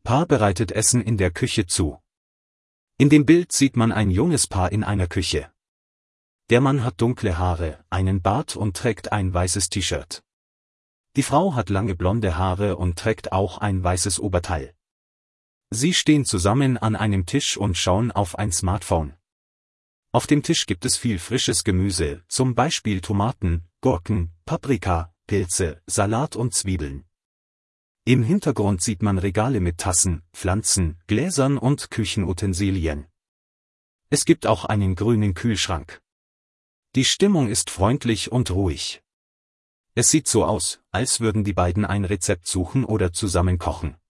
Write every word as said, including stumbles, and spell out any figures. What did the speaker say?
Paar bereitet Essen in der Küche zu. In dem Bild sieht man ein junges Paar in einer Küche. Der Mann hat dunkle Haare, einen Bart und trägt ein weißes T-Shirt. Die Frau hat lange blonde Haare und trägt auch ein weißes Oberteil. Sie stehen zusammen an einem Tisch und schauen auf ein Smartphone. Auf dem Tisch gibt es viel frisches Gemüse, zum Beispiel Tomaten, Gurken, Paprika, Pilze, Salat und Zwiebeln. Im Hintergrund sieht man Regale mit Tassen, Pflanzen, Gläsern und Küchenutensilien. Es gibt auch einen grünen Kühlschrank. Die Stimmung ist freundlich und ruhig. Es sieht so aus, als würden die beiden ein Rezept suchen oder zusammen kochen.